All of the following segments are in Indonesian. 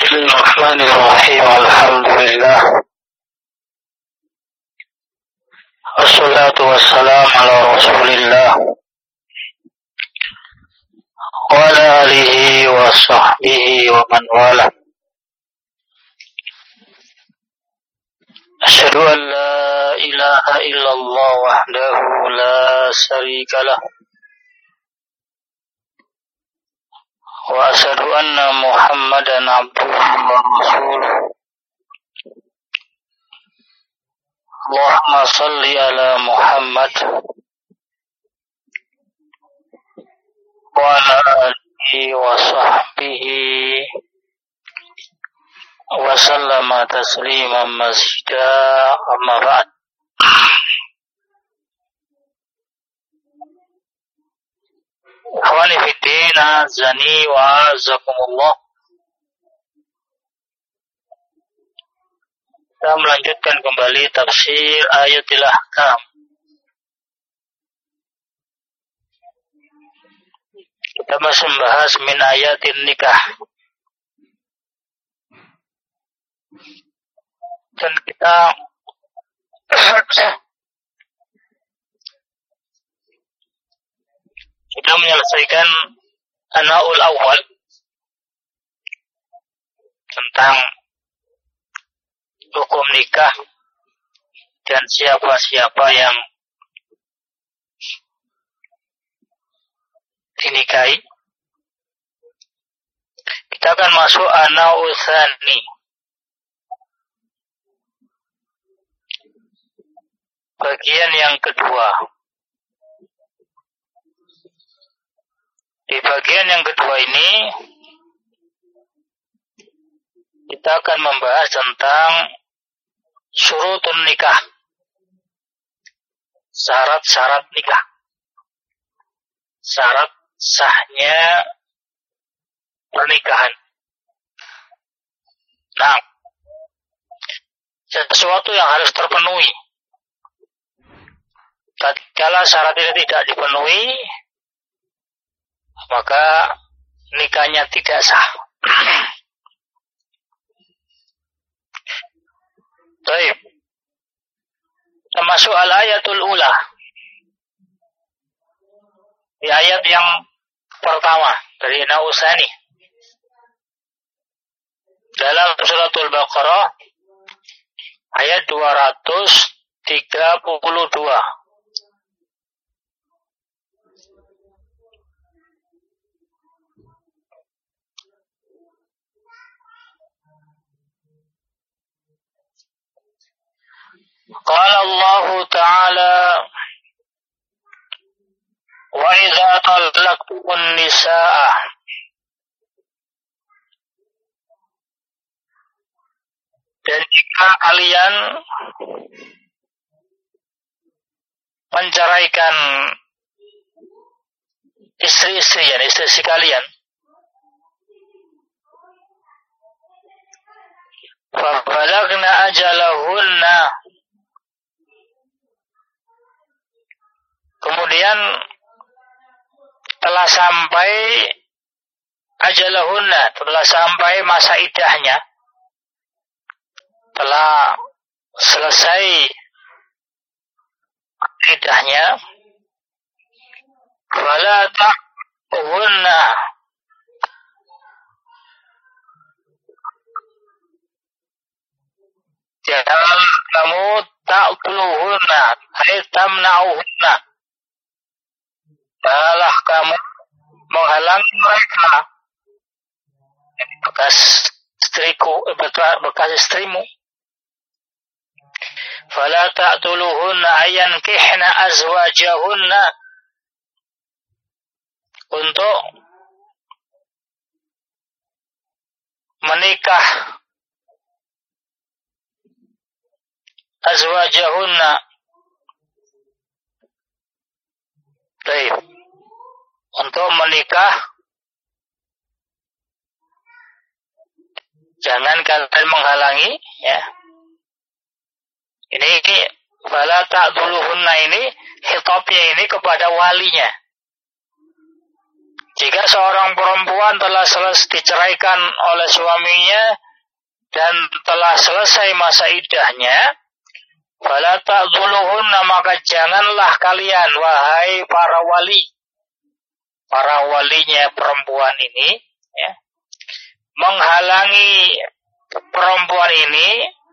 Bismillahirrahmanirrahim. Alhamdulillah. Wassalatu wassalamu ala Rasulillah wa ala alihi wa sahbihi wa man wala. Asyhadu an la ilaha illallah wahdahu la syarika lah. Wa asyhadu anna Muhammadan abduhu wa rasuluh. Allahumma salli ala Muhammad wa ala alihi wa sahbihi wa sallama tasliman mazida, amma ba'd. Ikhwani fiddin, azani wa azakumullah. Kita melanjutkan kembali tafsir ayatil ahkam. Kita masih membahas min ayatin nikah. Dan kita sudah menyelesaikan anaul awal tentang hukum nikah dan siapa-siapa yang dinikahi. Kita akan masuk anaul tsani, bagian yang kedua. Di bagian yang kedua ini kita akan membahas tentang syurutun nikah, syarat-syarat nikah, syarat sahnya pernikahan. Nah, sesuatu yang harus terpenuhi. Tatkala syarat ini tidak dipenuhi, maka nikahnya tidak sah. Baik. Termasuk al-ayatul ula. Di ayat yang pertama dari Nausani. Dalam suratul Baqarah ayat 232. Qala Allah Ta'ala wa idza talaqtumun nisaa dan jika kalian menceraikan istri-istri kalian, fa balagna ajalahunna, kemudian telah sampai ajalahunna, telah sampai masa iddahnya, telah selesai iddahnya, wala ta'hunna, jangan kamu ta'tuluhunna, hai tamna'uhunna, janganlah kamu menghalangi mereka, bekas istrimu. Fala ta'tuluhunna ayankihna azwajahunna, untuk menikah azwajahunna. Baik. Untuk menikah, jangan kalian menghalangi, ya. Ini fala ta'dhuluhunna ini khitabnya ini kepada walinya. Jika seorang perempuan telah selesai diceraikan oleh suaminya dan telah selesai masa iddahnya, fala ta'dhuluhunna, maka janganlah kalian, wahai para walinya perempuan ini, ya, menghalangi perempuan ini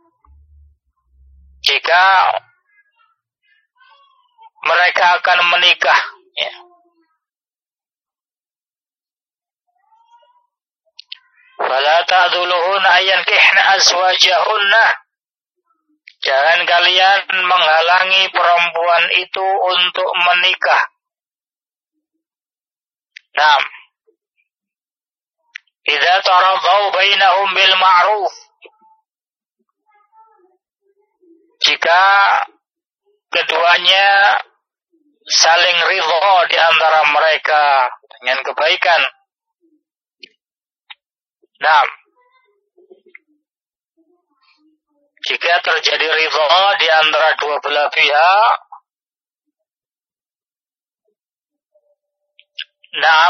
jika mereka akan menikah, ya. Fala ta'dhuluhunna ayankihna azwajahunna, jangan kalian menghalangi perempuan itu untuk menikah. Nah, idza taradau bainahum bil ma'ruf, jika keduanya saling ridha di antara mereka dengan kebaikan. Nah, jika terjadi ridha di antara dua belah pihak, nah,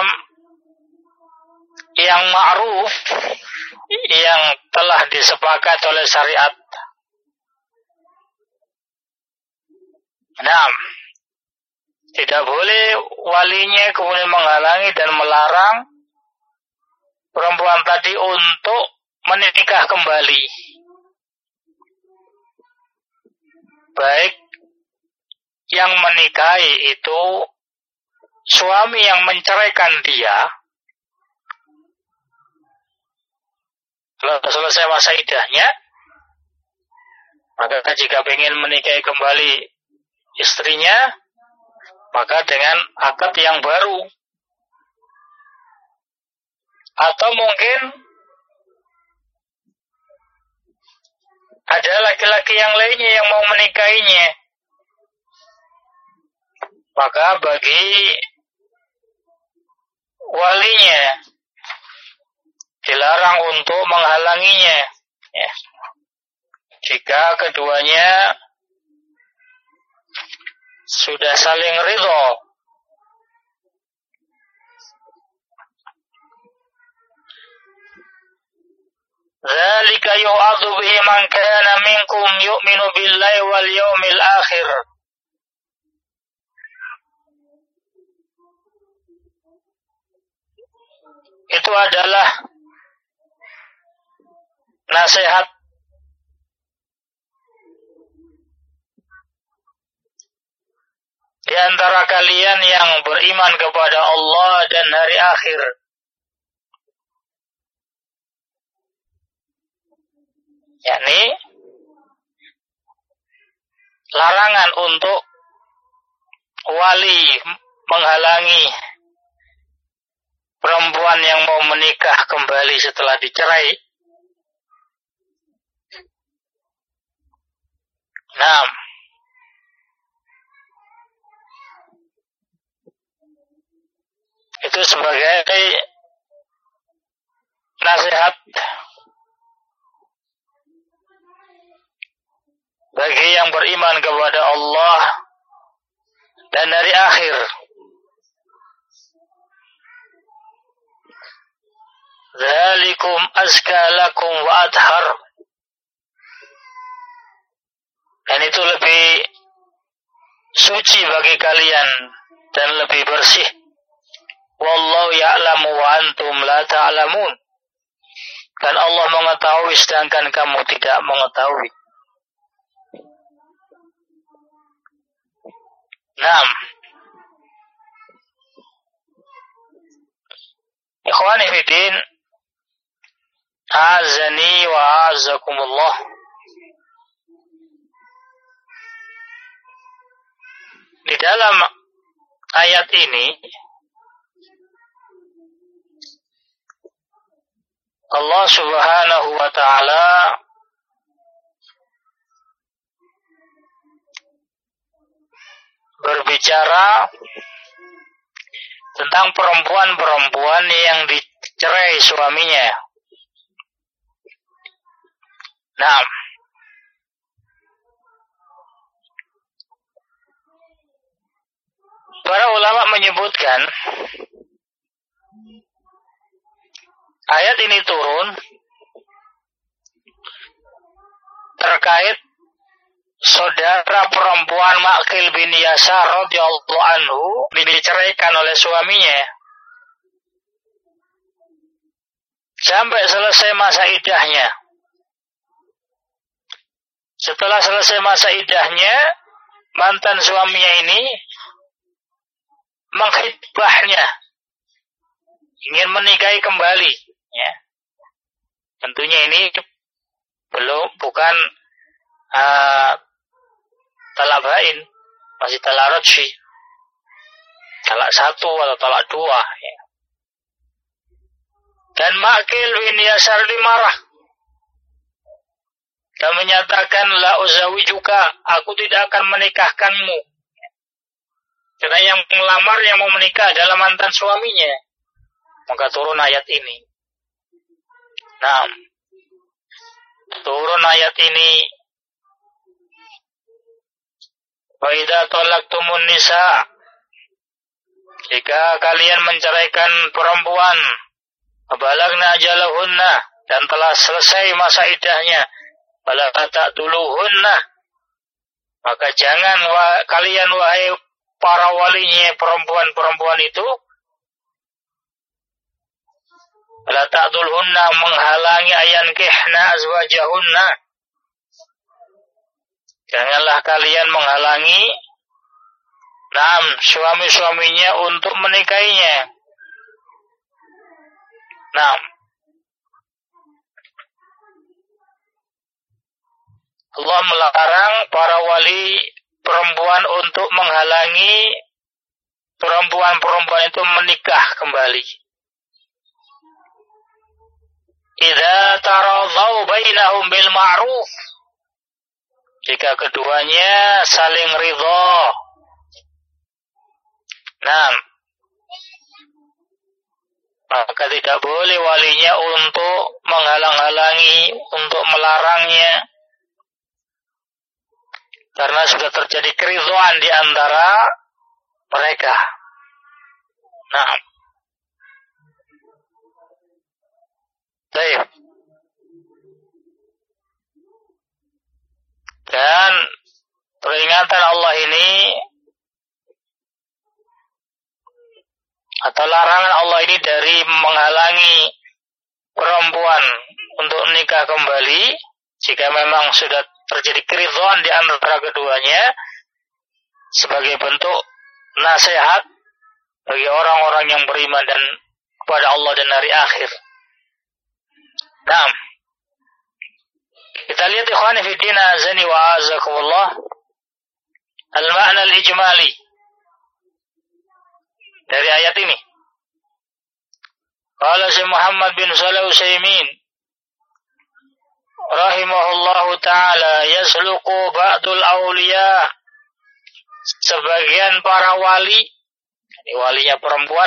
yang ma'ruf, yang telah disepakati oleh syariat. Nah, tidak boleh walinya kemudian menghalangi dan melarang perempuan tadi untuk menikah kembali. Baik yang menikahi itu suami yang menceraikan dia, setelah selesai masa iddahnya, maka jika ingin menikahi kembali istrinya, maka dengan akad yang baru. Atau mungkin ada laki-laki yang lainnya yang mau menikahinya, maka bagi walinya dilarang untuk menghalanginya, ya. Jika keduanya sudah saling ridho. Dzalika yu'adzu bihi man kana minkum yu'minu billahi wal yawmil akhir. Itu adalah nasihat di antara kalian yang beriman kepada Allah dan hari akhir. Yakni larangan untuk wali menghalangi perempuan yang mau menikah kembali setelah dicerai. Nah, itu sebagai nasihat bagi yang beriman kepada Allah dan hari akhir. Dzalikum azka lakum wa athhar. Dan itu lebih suci bagi kalian dan lebih bersih. Wallahu ya'lamu wa antum la ta'lamun. Dan Allah mengetahui sedangkan kamu tidak mengetahui. Naam. Ikhwani fiddin, azani wa azakumullah. Di dalam ayat ini Allah Subhanahu wa ta'ala berbicara tentang perempuan-perempuan yang dicerai suaminya. Nah, para ulama menyebutkan Ayat ini turun terkait saudara perempuan Ma'qil bin Yasar radhiyallahu anhu diceraikan oleh suaminya. Sampai selesai masa iddahnya. Setelah selesai masa iddahnya, mantan suaminya ini menghitbahnya, ingin menikahi kembali. Ya. Tentunya ini bukan talak bain, masih talak raj'i, talak 1 atau talak 2. Ya. Dan Ma'qil bin Yasar marah dan menyatakan, la uzawijuka, aku tidak akan menikahkanmu. Karena yang melamar, yang mau menikah adalah mantan suaminya. Maka turun ayat ini. Nah, turun ayat ini. Wa idza talaqtumun nisa, jika kalian menceraikan perempuan, balagna ajalahunna, dan telah selesai masa iddahnya, fala ta'tuluhunna, maka jangan kalian wahai para walinya perempuan-perempuan itu, fala ta'tuluhunna, menghalangi ayankihna azwajahunna, janganlah kalian menghalangi suami-suaminya untuk menikahinya. Allah melarang para wali perempuan untuk menghalangi perempuan-perempuan itu menikah kembali. Idza taradau bainahum bil ma'ruf, jika keduanya saling ridha. Maka tidak boleh walinya untuk menghalang-halangi, untuk melarangnya, karena sudah terjadi keridhaan di antara mereka. Baik. Dan peringatan Allah ini atau larangan Allah ini dari menghalangi perempuan untuk nikah kembali jika memang sudah terjadi keridhaan di antara keduanya, sebagai bentuk nasihat bagi orang-orang yang beriman dan kepada Allah dan hari akhir. Kita lihat ikhwani fi din, azani wa azakumullah, al-ma'na al-ijmali dari ayat ini. Qala Syekh Muhammad bin Shalih Al-Utsaimin rahimahullahu ta'ala, yasluqu ba'dul awliya, sebagian para wali, ini walinya perempuan,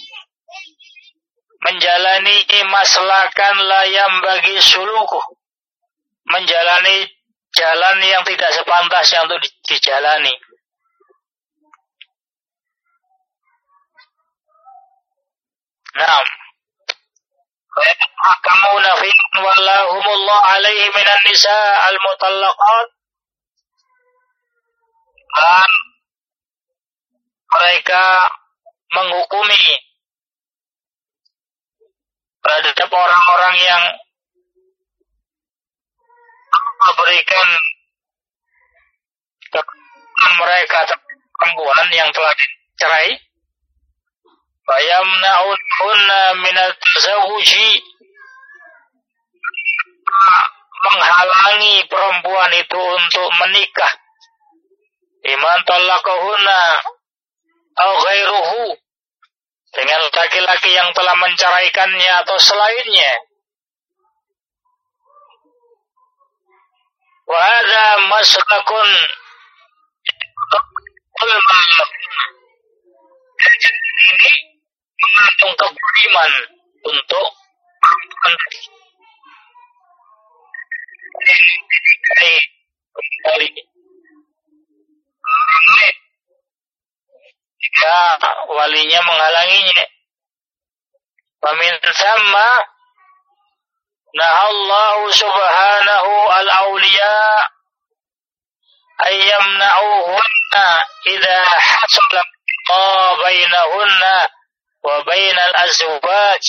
menjalani maslakan layam bagi suluku, menjalani jalan yang tidak sepantasnya untuk dijalani. Hakamuna fi wallahumullah alaihi minan nisa al-mutallaqat, dan mereka menghukumi terhadap orang-orang yang memberikan kepada mereka perempuan yang telah dicerai, fayamna'unhunna minat tazawuji, menghalangi perempuan itu untuk menikah, iman talaqahunna au ghairuhu, dengan laki-laki yang telah menceraikannya atau selainnya. Wa hadza maslakun ini mengandung kezaliman untuk kembali jika walinya menghalanginya. Famin sama nahallahu subhanahu al-awliya ayyamna'uhunna idha hasala bainahunna wa bainal azwaj.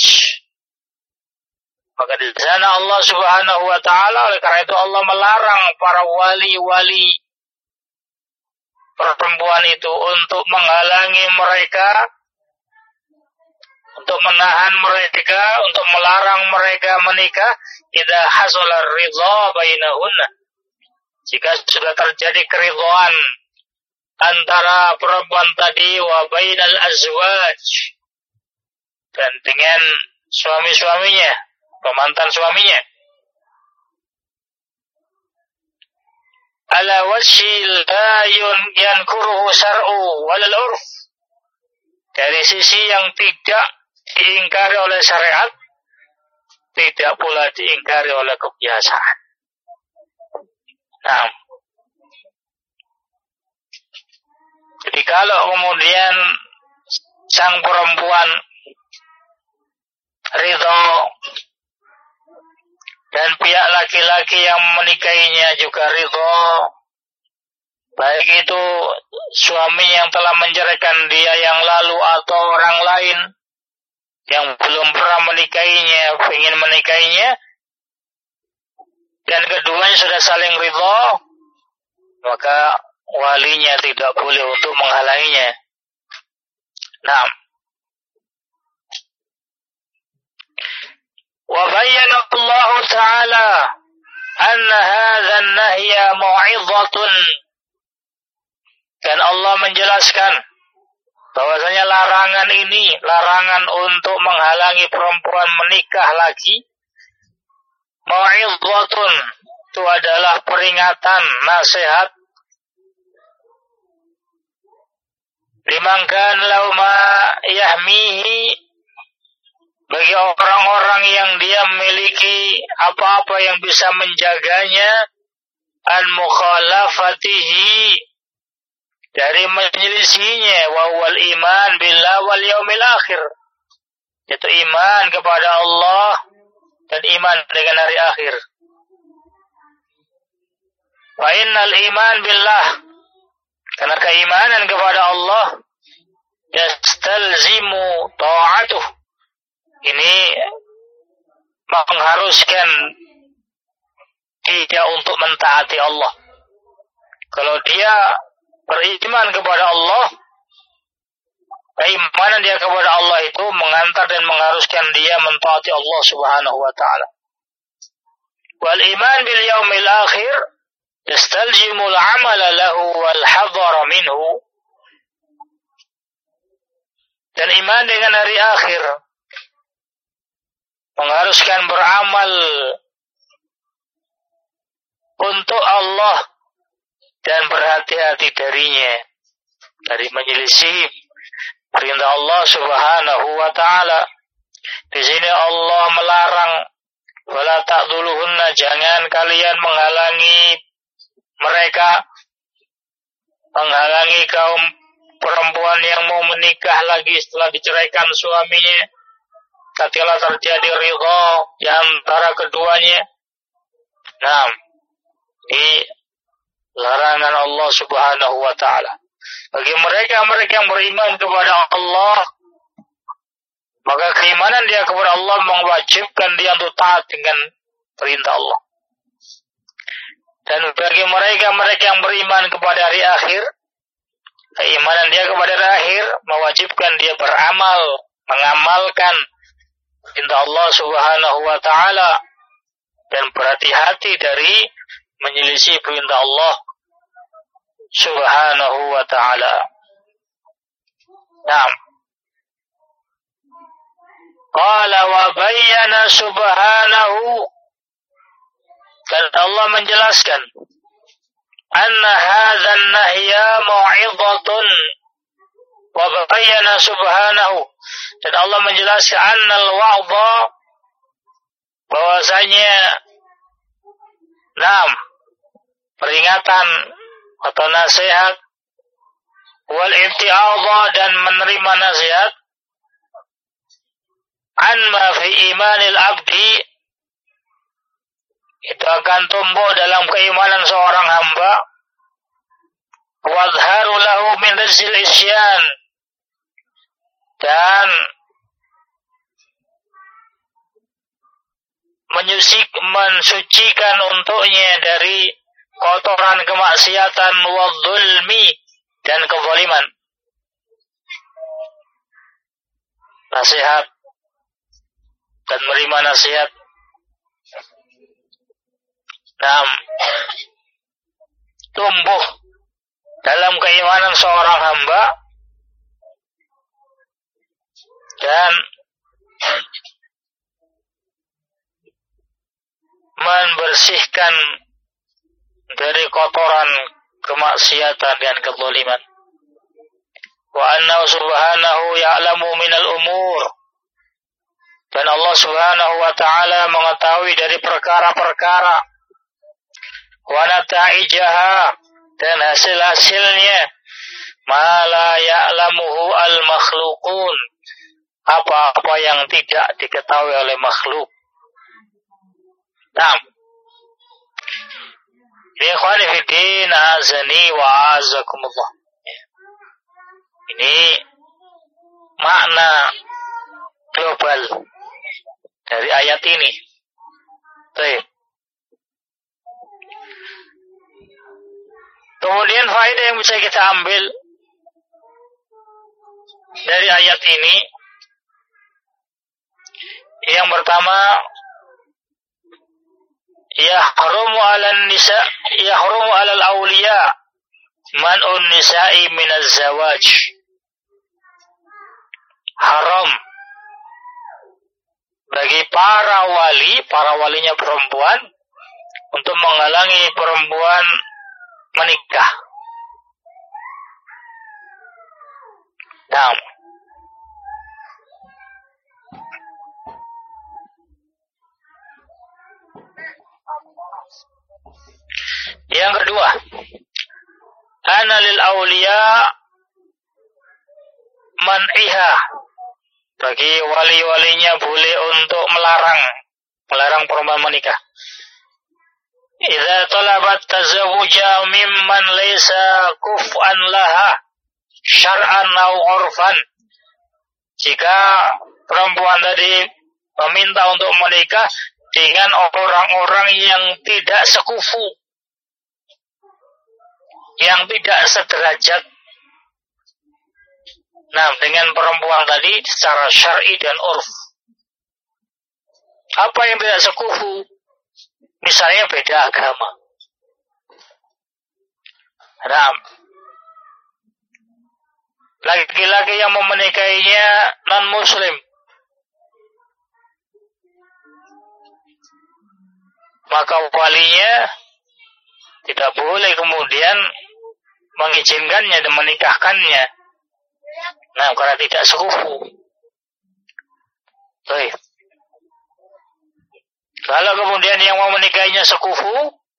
Maka di sana Allah Subhanahu wa taala, oleh karena itu Allah melarang para wali-wali perempuan itu untuk menghalangi mereka, untuk menahan mereka, untuk melarang mereka menikah idza hasala ridha bainahunna. Jika sudah terjadi keridhaan antara perempuan tadi wa bainal azwaj, dan dengan suami-suaminya, pemantan suaminya, ala wajhi la yankuruhu syar'u walal urf, dari sisi yang tidak diingkari oleh syariat, tidak pula diingkari oleh kebiasaan. Nah, jadi kalau kemudian sang perempuan ridho dan pihak laki-laki yang menikahinya juga ridho, baik itu suami yang telah menceraikan dia yang lalu atau orang lain yang belum pernah menikahinya, ingin menikahinya, dan keduanya sudah saling ridho, maka walinya tidak boleh untuk menghalanginya. Nah, wa bayyana Allah Ta'ala anna hadha an-nahya mau'izatun, dan Allah menjelaskan bahwasanya larangan ini, larangan untuk menghalangi perempuan menikah lagi, mau'izatun, itu adalah peringatan, nasihat, liman kana lahu ma yahmihi, bagi orang-orang yang dia memiliki apa-apa yang bisa menjaganya, an mukhalafatihi, dari menyelisihinya, wa wal iman billah wal yaumil akhir, yaitu iman kepada Allah dan iman dengan hari akhir. Wa innal iman billah, karena keimanan kepada Allah, yastalzimu ta'atuh, ini mengharuskan dia untuk mentaati Allah. Kalau dia beriman kepada Allah, keimanan dia kepada Allah itu mengantar dan mengharuskan dia mentaati Allah Subhanahu wa taala. Wal iman bil yaumil akhir yastalzimu al-amala lahu wal hadhara minhu, dan iman dengan hari akhir mengharuskan beramal untuk Allah dan berhati-hati darinya, dari menyelisih perintah Allah Subhanahu wa taala. Di sini Allah melarang, wala ta'dhuluhunna, jangan kalian menghalangi mereka, menghalangi kaum perempuan yang mau menikah lagi setelah diceraikan suaminya, tatkala terjadi ridha di antara keduanya. Nah, ini larangan Allah Subhanahu wa taala. Bagi mereka yang beriman kepada Allah, maka keimanan dia kepada Allah mewajibkan dia untuk taat dengan perintah Allah. Dan bagi mereka yang beriman kepada hari akhir, keimanan dia kepada hari akhir mewajibkan dia beramal, mengamalkan perintah Allah Subhanahu wa taala dan berhati-hati dari menyelisih perintah Allah Subhanahu wa taala. Naam. Qala wa bayyana subhanahu, dan Allah menjelaskan, anna hadzal nahya mau'izatun, wa bayyana subhanahu, dan Allah menjelaskan annal wa'dha, bahwasanya peringatan atau nasihat, wal ibti'adha, dan menerima nasihat, an ma fi imanil abdi, itu akan tumbuh dalam keimanan seorang hamba. Wadharu lahu min rizqil isyan, dan mensucikan untuknya dari kotoran kemaksiatan, wadzulmi, dan kezaliman. Nasihat dan menerima nasihat. Tumbuh dalam keimanan seorang hamba dan membersihkan dari kotoran kemaksiatan dan kezaliman. Wa annahu subhanahu ya'lamu minal umur, dan Allah subhanahu wa ta'ala mengetahui dari perkara-perkara, wa nata'ijaha, dan hasil-hasilnya, ma la ya'lamuhu al-makhluqun, apa-apa yang tidak diketahui oleh makhluk. Ikhwani fiddin, azani wa azakumullah. Ini makna global dari ayat ini. Baik. Kemudian faedah yang bisa kita ambil dari ayat ini, yang pertama, yahrumu 'alal awliya man'un nisa'i minaz zawaj. Haram bagi para walinya perempuan untuk menghalangi perempuan menikah. Yang kedua, ana lil awliya man'iha, bagi wali-walinya boleh untuk melarang perempuan menikah. Idza talabat tazawuja mimman laysa kuf'an laha syar'an aw 'urfan. Jika perempuan tadi meminta untuk menikah dengan orang-orang yang tidak sekufu, yang tidak sederajat dengan perempuan tadi secara syar'i dan urf. Apa yang tidak sekufu? Misalnya beda agama. Laki-laki yang menikahinya non-muslim, maka walinya tidak boleh kemudian mengizinkannya dan menikahkannya. Karena tidak sekufu. Baik. Kalau kemudian yang mau menikahinya sekufu,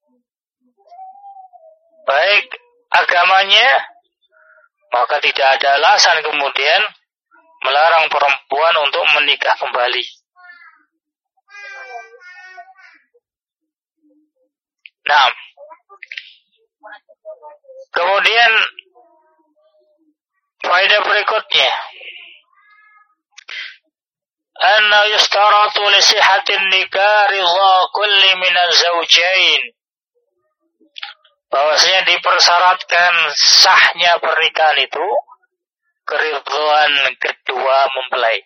baik agamanya, maka tidak ada alasan kemudian melarang perempuan untuk menikah kembali. Kemudian faedah berikutnya, anna yustaratu li sihhatin nikah ridha kulli minaz zawjain, bahwasanya dipersyaratkan sahnya pernikahan itu keridhaan kedua mempelai,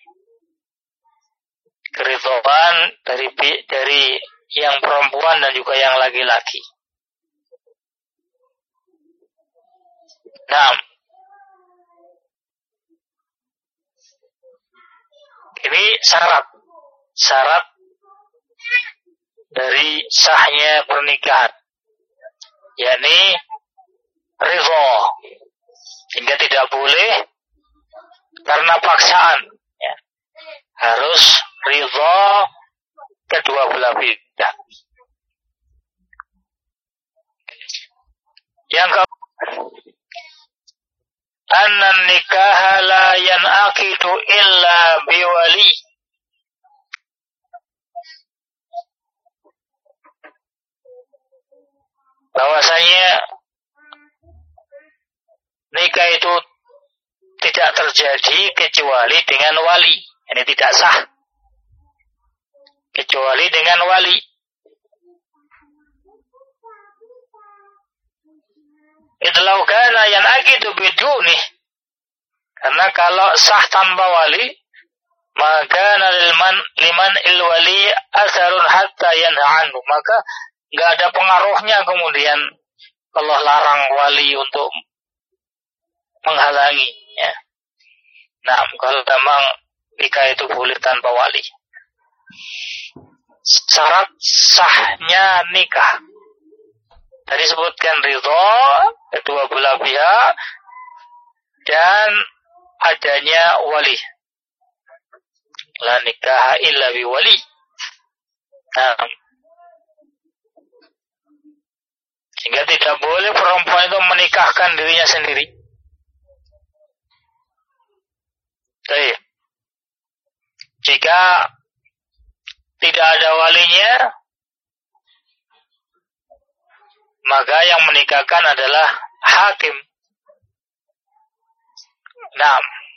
keridhaan dari yang perempuan dan juga yang laki-laki. Ini syarat dari sahnya pernikahan, yakni ridha, sehingga tidak boleh karena paksaan, harus ridha kedua belah pihak. Yang keempat, anna nikaha la yanaqidu illa biwali, bahwasanya nikah itu tidak terjadi kecuali dengan wali. Ini tidak sah kecuali dengan wali. Idlau kana yanaqidu biduni, karena kalau sah tanpa wali, maka liman ilwali asarun hatta yanha anhu, maka nggak ada pengaruhnya kemudian Allah larang wali untuk menghalangi. Ya. Nah, kalau memang nikah itu boleh tanpa wali. Syarat sahnya nikah tadi sebutkan ridho kedua belah pihak dan adanya wali. La nikah illa bi wali. Nah, sehingga tidak boleh perempuan itu menikahkan dirinya sendiri. Baik. Jika tidak ada walinya, maka yang menikahkan adalah hakim. Nah,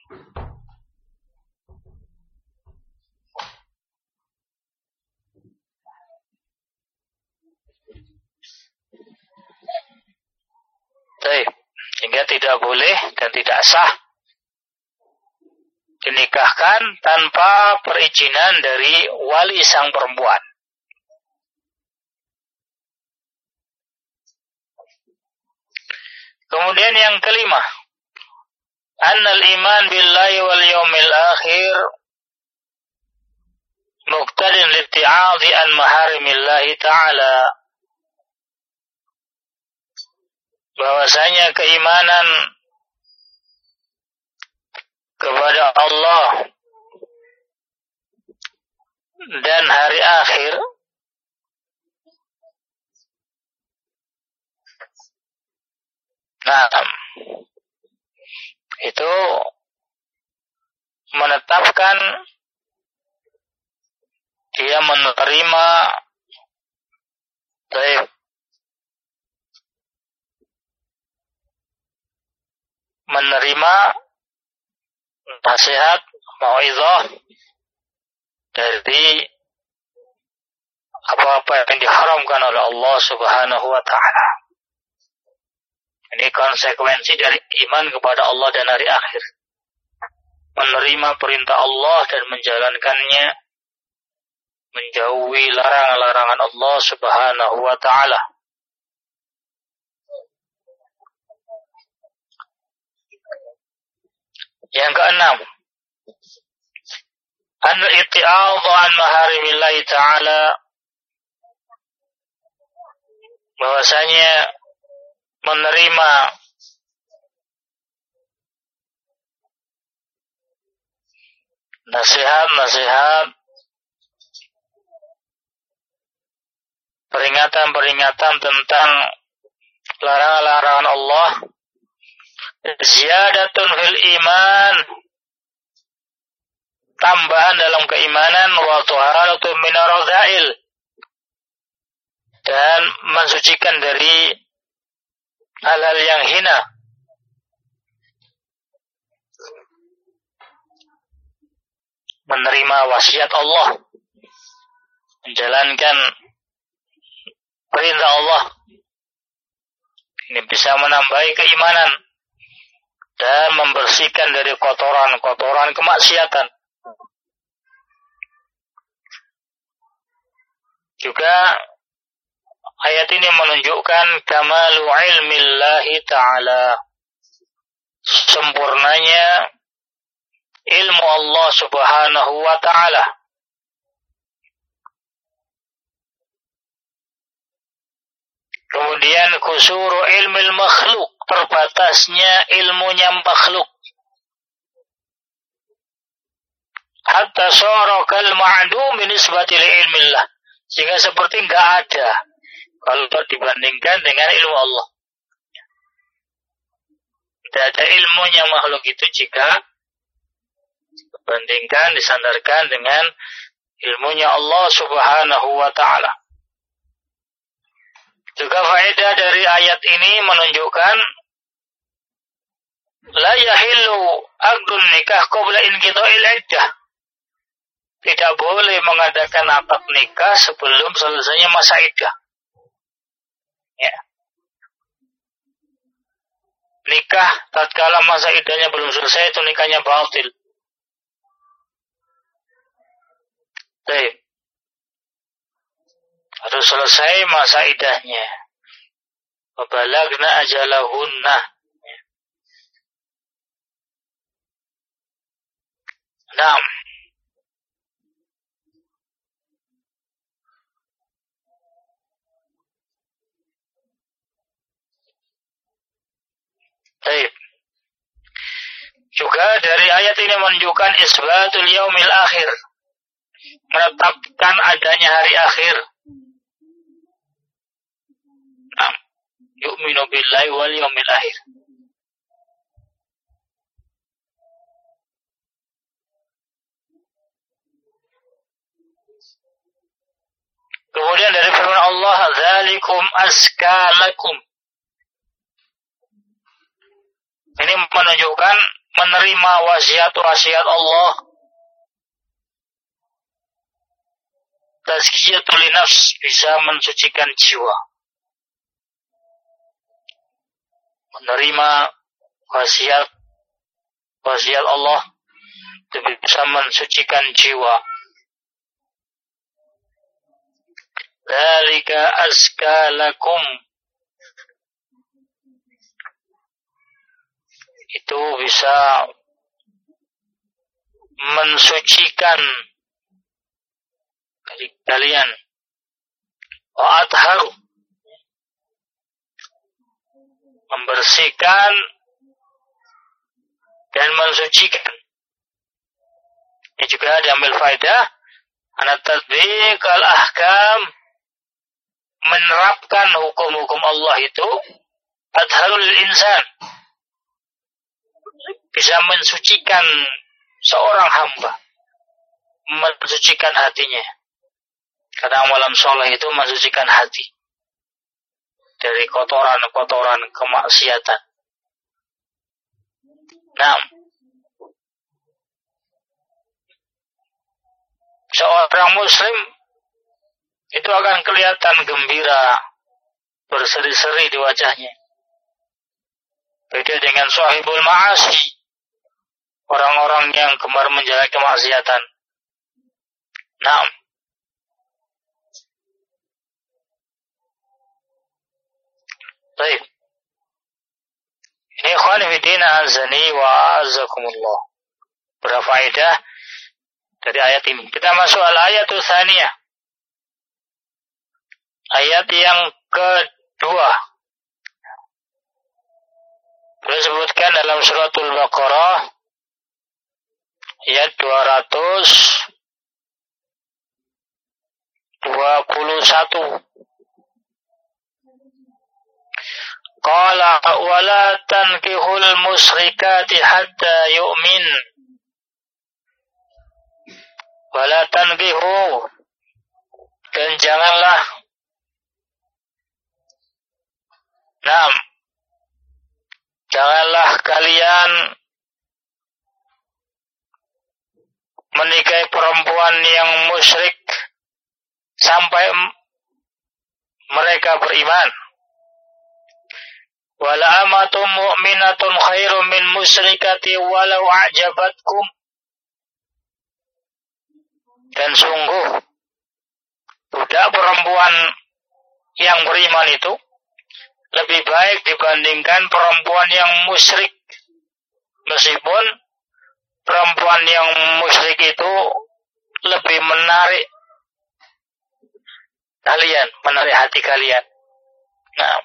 baik. Sehingga tidak boleh dan tidak sah dinikahkan tanpa perizinan dari wali sang perempuan. Kemudian yang kelima, annal iman billahi wal yaumil akhir muqtadin liti'adhi an maharimillahi ta'ala. Bahwasanya keimanan kepada Allah dan hari akhir itu menetapkan dia menerima nasihat, mau'izah dari apa-apa yang diharamkan oleh Allah Subhanahu wa ta'ala. Ini konsekuensi dari iman kepada Allah dan hari akhir. Menerima perintah Allah dan menjalankannya, menjauhi larangan-larangan Allah Subhanahu wa ta'ala. Yang keenam, al-i'ti'adhu an maharimillahi ta'ala, bahwasanya menerima nasihat-nasihat, peringatan-peringatan tentang larangan-larangan Allah, ziyadatun fil iman, tambahan dalam keimanan, wa tuharatun minar radha'il, dan mensucikan dari hal-hal yang hina. Menerima wasiat Allah, menjalankan perintah Allah, ini bisa menambahi keimanan dan membersihkan dari kotoran-kotoran kemaksiatan. Juga ayat ini menunjukkan kamalu ilmillahi ta'ala, sempurnanya ilmu Allah Subhanahu wa ta'ala. Kemudian kusuru ilmil makhluk, terbatasnya ilmunya makhluk. Hatta sara kal ma'dum min nisbati li ilmillah, sehingga seperti enggak ada kalau dibandingkan dengan ilmu Allah. Tidak ada ilmunya makhluk itu jika dibandingkan, disandarkan dengan ilmunya Allah Subhanahu wa ta'ala. Juga faedah dari ayat ini menunjukkan la yahillu aqdun nikah qabla inqida'il iddah. Tidak boleh mengadakan akad nikah sebelum selesainya masa iddah. Ya. Nikah tatkala masa iddahnya belum selesai itu nikahnya batil. Baik. Harus selesai masa iddahnya. Wabalagna ajalahunna. Naam. Baik. Juga dari ayat ini menunjukkan isbatul yaumil akhir. Menetapkan adanya hari akhir. Naam. Yu'minu billahi wal yaumil akhir. Kemudian dari firman Allah, "Dzalikum azka lakum." Ini menunjukkan menerima wasiat-wasiat Allah. Tazkiyatul nafs, bisa mensucikan jiwa. Menerima wasiat Allah itu bisa mensucikan jiwa. Dzalika azka lakum. Itu bisa mensucikan kalian. Wa atharu, membersihkan dan mensucikan. Ini juga diambil faedah anat tatbiq al-ahkam, menerapkan hukum-hukum Allah itu atharul insan, bisa mensucikan seorang hamba, mensucikan hatinya. Karena amalan soleh itu mensucikan hati dari kotoran-kotoran kemaksiatan. Nah, seorang muslim itu akan kelihatan gembira, berseri-seri di wajahnya. Beda dengan sahibul ma'asi, orang-orang yang gemar menjalani kemaksiatan. Nah, baik. Ini ikhwan fillah azani wa azakumullah. Berfaedah dari ayat ini. Kita masuk al-ayatul tsaniyah. Ayat yang kedua. Disebutkan dalam suratul Baqarah ayat 221. Qala wala tankihul musyrikati hatta yu'min. Wala tankihu, dan janganlah janganlah kalian menikahi perempuan yang musyrik sampai mereka beriman. Wala amatun mu'minatun khairum min musyrikati walau a'jabatkum. Dan sungguh budak perempuan yang beriman itu lebih baik dibandingkan perempuan yang musyrik. Meskipun perempuan yang musyrik itu lebih menarik kalian, menarik hati kalian. Nah,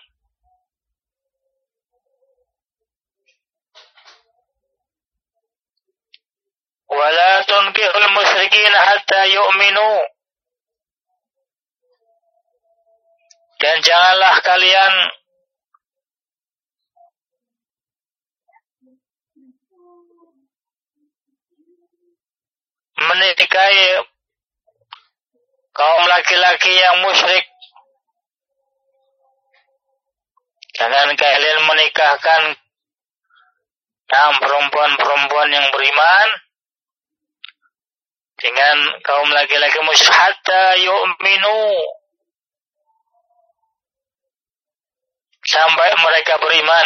wala tunkihul musyrikin hatta yu'minu, dan janganlah kalian menikahi kaum laki-laki yang musyrik Jangan kalian menikahkan perempuan-perempuan yang beriman dengan kaum laki-laki musyrik hatta yu'minu, sampai mereka beriman.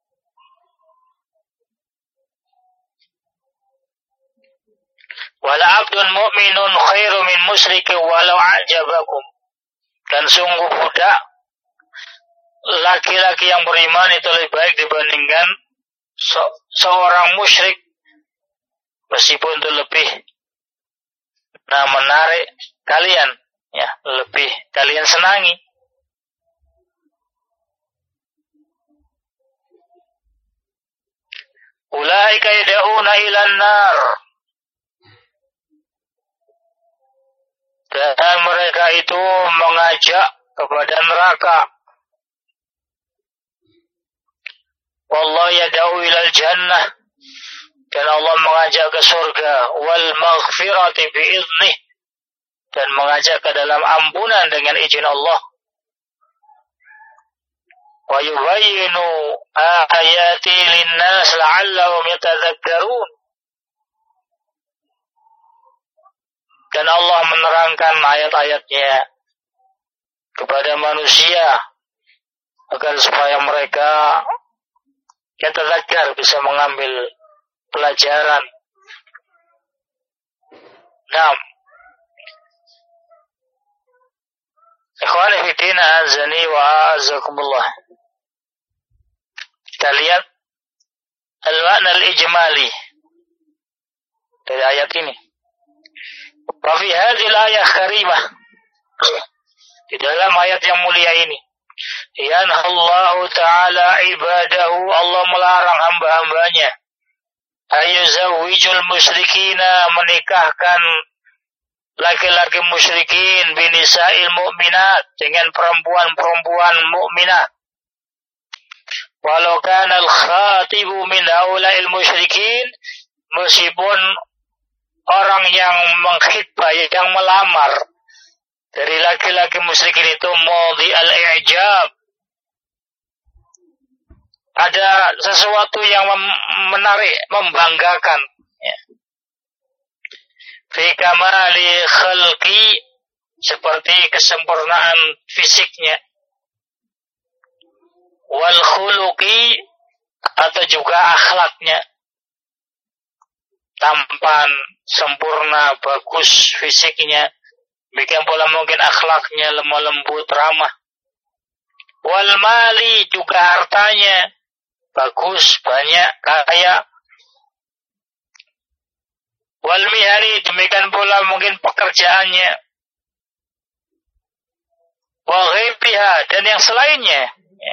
Wala abdun mu'minun khairu min musyrikin walau a'jabakum. Dan sungguh budak laki-laki yang beriman itu lebih baik dibandingkan seorang musyrik, meskipun itu lebih menarik kalian, ya, lebih kalian senangi. Ulaika yad'una ilan nar, dan mereka itu mengajak kepada neraka. Wallahu yad'u ilal jannah, dan Allah mengajak ke surga. Wal maghfirati bi'idnih, dan mengajak ke dalam ampunan dengan izin Allah. Wa yubayyinu ayati linnas la'allahum yatadzakkarun, dan Allah menerangkan ayat-ayatnya kepada manusia agar supaya mereka yatadzakkar, bisa mengambil pelajaran. Naam. Ikhwani fi din, azani wa azakumullah. Kita lihat al-makna al-ijmali dari ayat ini. Wa fi hadhil ayah karimah, di dalam ayat yang mulia ini, yanhallahu ta'ala ibadahu, Allah melarang hamba-hambanya, ayuzawwijul musyrikina, menikahkan laki-laki musyrikin, binisa'il mu'minat, dengan perempuan-perempuan mukminat. Walau kana al-khatibu min haula'il musyrikin, meskipun orang yang mengkhitbah, yang melamar dari laki-laki musyrikin itu mawdi al-i'jab, ada sesuatu yang menarik, membanggakan, ya. Fi kamali khalqi, seperti kesempurnaan fisiknya, wal khuluqi, atau juga akhlaknya, tampan, sempurna, bagus fisiknya, demikian pula mungkin akhlaknya lemah lembut, ramah. Wal mali, juga hartanya bagus, banyak, kaya. Wal mihani, demikian pula mungkin pekerjaannya. Wa ghairiha, dan yang selainnya.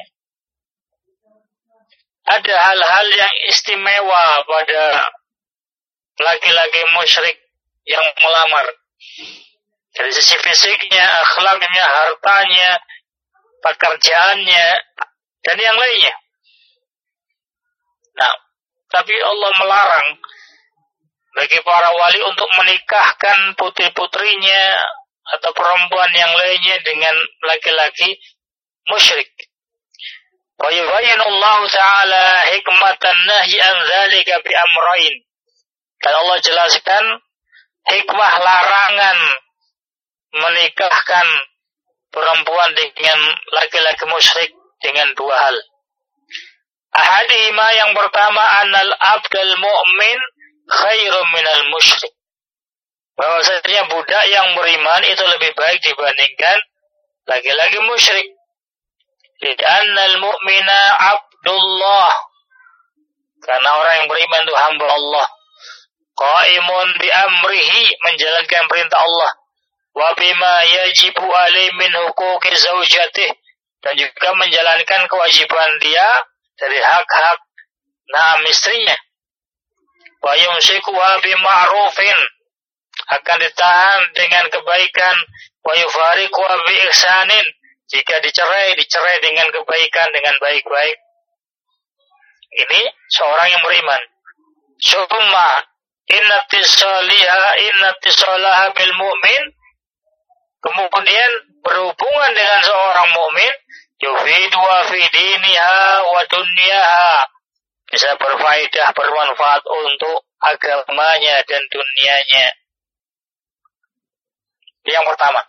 Ada hal-hal yang istimewa pada laki-laki musyrik yang melamar. Dari sisi fisiknya, akhlaknya, hartanya, pekerjaannya, dan yang lainnya. Nah, tapi Allah melarang bagi para wali untuk menikahkan putri-putrinya atau perempuan yang lainnya dengan laki-laki musyrik. Wa yubayyinu Allah Ta'ala hikmatan nahyi an dzalika bi amrayn. Dan Allah jelaskan hikmah larangan menikahkan perempuan dengan laki-laki musyrik dengan dua hal. Ahadihima, yang pertama, annal abdal mu'min khairum minal musyrik. Bahwasanya budak yang beriman itu lebih baik dibandingkan laki-laki musyrik. Li'annal mu'mina abdullah, karena orang yang beriman itu hamba Allah. Qaimun bi amrihi, menjalankan perintah Allah. Wa bima yajibu alaihi min huquqi zaujatih, dan juga menjalankan kewajiban dia dari hak-hak istrinya. Wa yumsikuha bima'rufin, akan ditahan dengan kebaikan. Wa yufariquha bi ihsanin, jika dicerai dengan kebaikan, dengan baik-baik. Ini seorang yang beriman. Summa inna tisalaha bil mu'min, kemudian berhubungan dengan seorang mukmin, yufidu fi diniha wa dunyaha, bisa berfaedah, bermanfaat untuk agamanya dan dunianya. Yang pertama.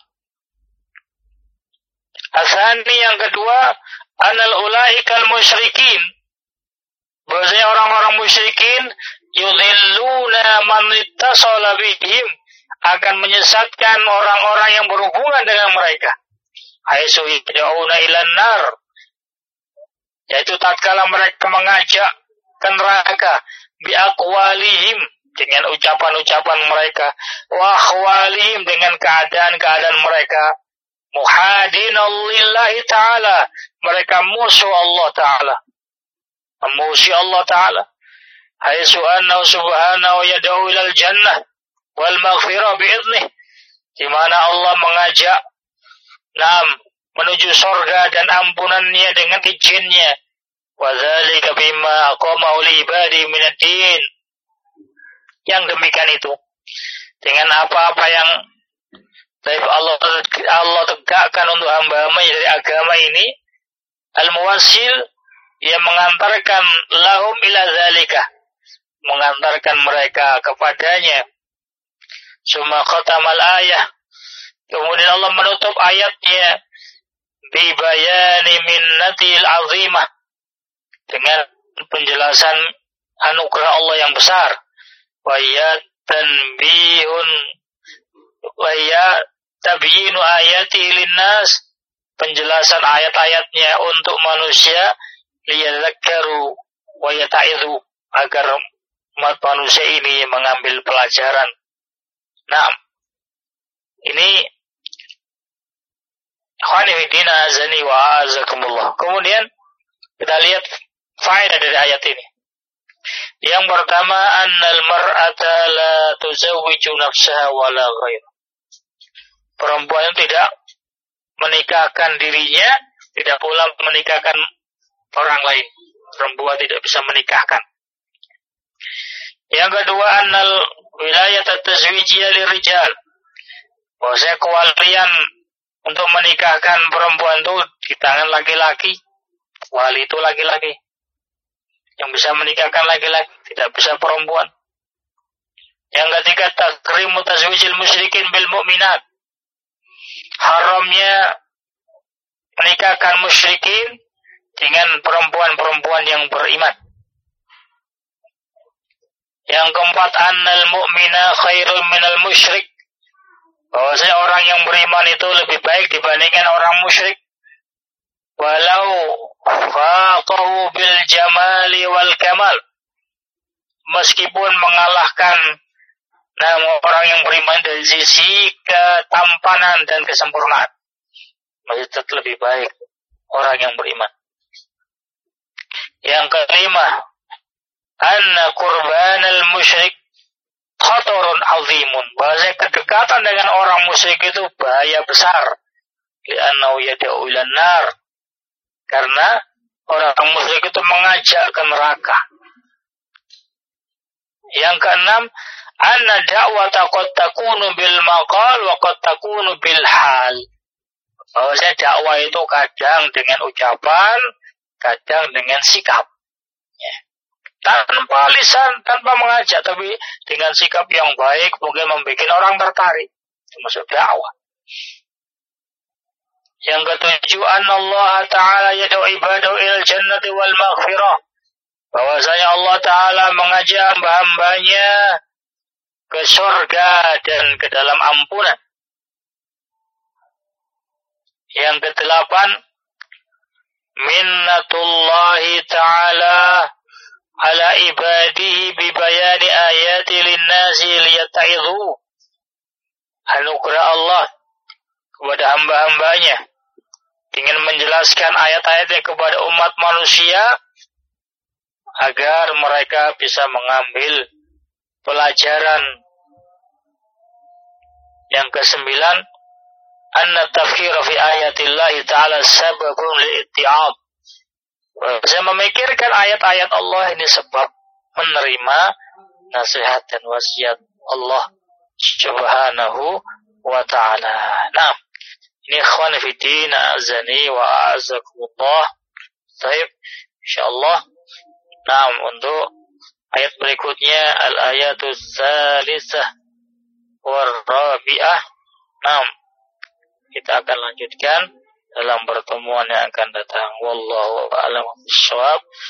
Asani, yang kedua, anal ulaikal musyrikin, bahwasanya orang-orang musyrikin yudhilluna man ittasala bihim, akan menyesatkan orang-orang yang berhubungan dengan mereka. Haitsu yad'una ilan nar, yaitu tatkala mereka mengajak ke neraka, bi aqwalihim, dengan ucapan-ucapan mereka, wa akhwalihim, dengan keadaan-keadaan mereka, muhadina lillahi ta'ala, mereka musuh Allah ta'ala, memusuhi Allah ta'ala. Haitsu annahu subhanahu yad'u ilal jannah wal maghfirah bi'idnih, di mana Allah mengajak menuju surga dan ampunannya dengan izinnya. Wa dzalika bima aqamahu li ibadi minad din, yang demikian itu dengan apa-apa yang Allah tegakkan untuk hamba-hamba dari agama ini, al-muwassil, yang mengantarkan lahum ila dzalika, mengantarkan mereka kepadanya. Summa khatamal ayah, kemudian Allah menutup ayatnya bi bayani minnatil azimah, dengan penjelasan anugerah Allah yang besar. Wa ya tanbihun wa ya tabyinu ayati linnas, penjelasan ayat-ayatnya untuk manusia, liyadzakkaru wa yata'idhu, agar umat manusia ini mengambil pelajaran. Nah, ini ikhwani fillah azani wa azakumullah. Kemudian kita lihat faedah dari ayat ini. Yang pertama, annal mar'ata la tuzawwiju nafsaha wala ghair. Perempuan tidak menikahkan dirinya, tidak pula menikahkan orang lain. Perempuan tidak bisa menikahkan. Yang kedua, annal wilayat at-tazwijiyya lirijal, bahwasanya kewalian untuk menikahkan perempuan itu di tangan laki-laki. Wali itu laki-laki yang bisa menikahkan laki-laki, tidak bisa perempuan. Yang ketiga, takrimu tazwijil musyrikin bil mu'minat, haramnya menikahkan musyrikin dengan perempuan-perempuan yang beriman. Yang keempat, annal mu'mina khairun minal musyrik, bahwasanya orang yang beriman itu lebih baik dibandingkan orang musyrik. Walau faqahu bil jamali wal kamal, meskipun mengalahkan orang yang beriman dari sisi ketampanan dan kesempurnaan, masih tetap lebih baik orang yang beriman. Yang kelima, anna qurbanal musyrik khatarun azimun, bahwa kedekatan dengan orang musyrik itu bahaya besar. Li'annahu yad'u ilan nar, karena orang musyrik itu mengajak ke neraka. Yang keenam, anna da'wata qad takunu bil maqal wa qad takunu bil hal, bahwasanya dakwah itu kadang dengan ucapan, kadang dengan sikap. Tanpa lisan, tanpa mengajak, tapi dengan sikap yang baik mungkin membuat orang tertarik. Itu masuk dakwah. Yang ketujuh, Allah Ta'ala yad'u ibadahu ilal jannati wal maghfirah, bahwasanya Allah Ta'ala mengajak hamba-hambanya ke surga dan ke dalam ampunan. Yang kedelapan, minnatullahi Ta'ala ala ibadihi bibayani ayati linnasi liyata'idhu, anugerah Allah kepada hamba-hambanya dengan menjelaskan ayat-ayatnya kepada umat manusia agar mereka bisa mengambil pelajaran. Yang kesembilan, anna tafkira fi ayatillahi ta'ala sababun li'itti'ab, saya memikirkan ayat-ayat Allah ini sebab menerima nasihat dan wasiat Allah Subhanahu wa ta'ala. Nah, Ini ikhwan fiddin azani wa a'azakumullah. Baik, insyaallah. Nah, untuk ayat berikutnya al-ayatul tsalisah war rabi'ah. Nah, kita akan lanjutkan dalam pertemuan yang akan datang. Wallahu a'lam bishawab.